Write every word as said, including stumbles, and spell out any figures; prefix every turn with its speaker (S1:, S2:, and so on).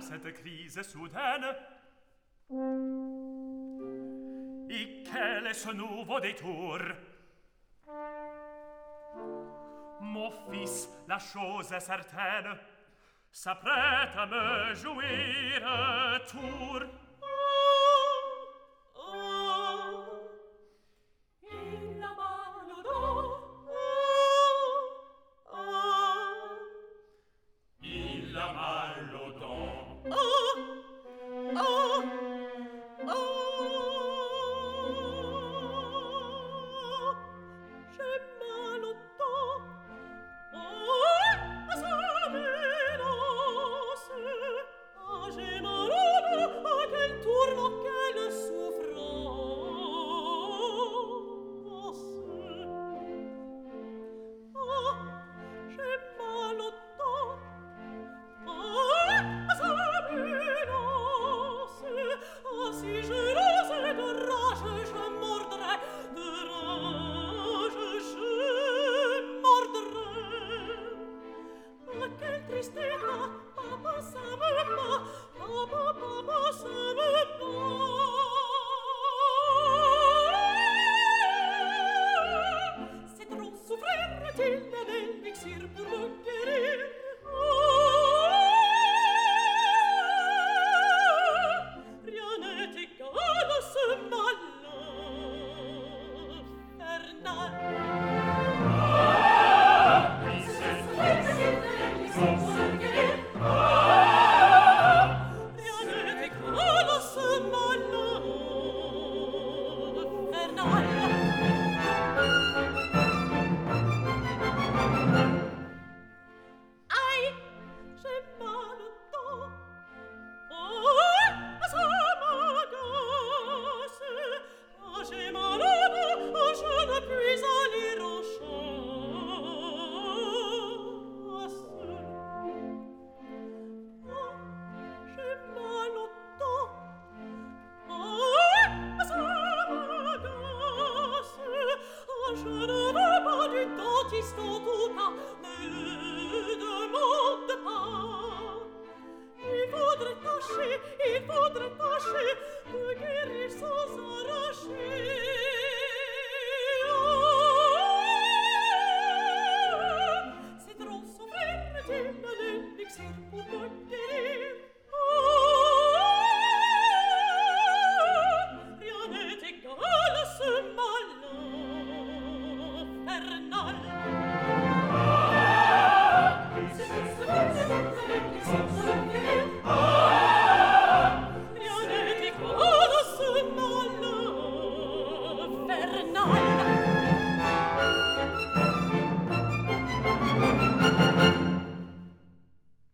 S1: cette crise soudaine? Et quel est ce nouveau détour? Mon fils, la chose est certaine, s'apprête à me jouir un tour.
S2: Oh, oh, il a mal au dos. Oh, oh,
S1: il a mal au dos.
S2: Oh, oh, oh, j'ai mal au dos. Oh, ça m'énonce. Ah, j'ai mal au dos. Ah, quel tourment, quelle souffrance. Oh, j'ai mal au dos. Ah, ça m'énonce. Ah, si je l'osais de rage, je mordrais. De rage, je mordrais. Ah, quelle triste état. Papa, ça me bat. Papa, papa, ça me bat. C'est trop souffrir, est-il un élixir pour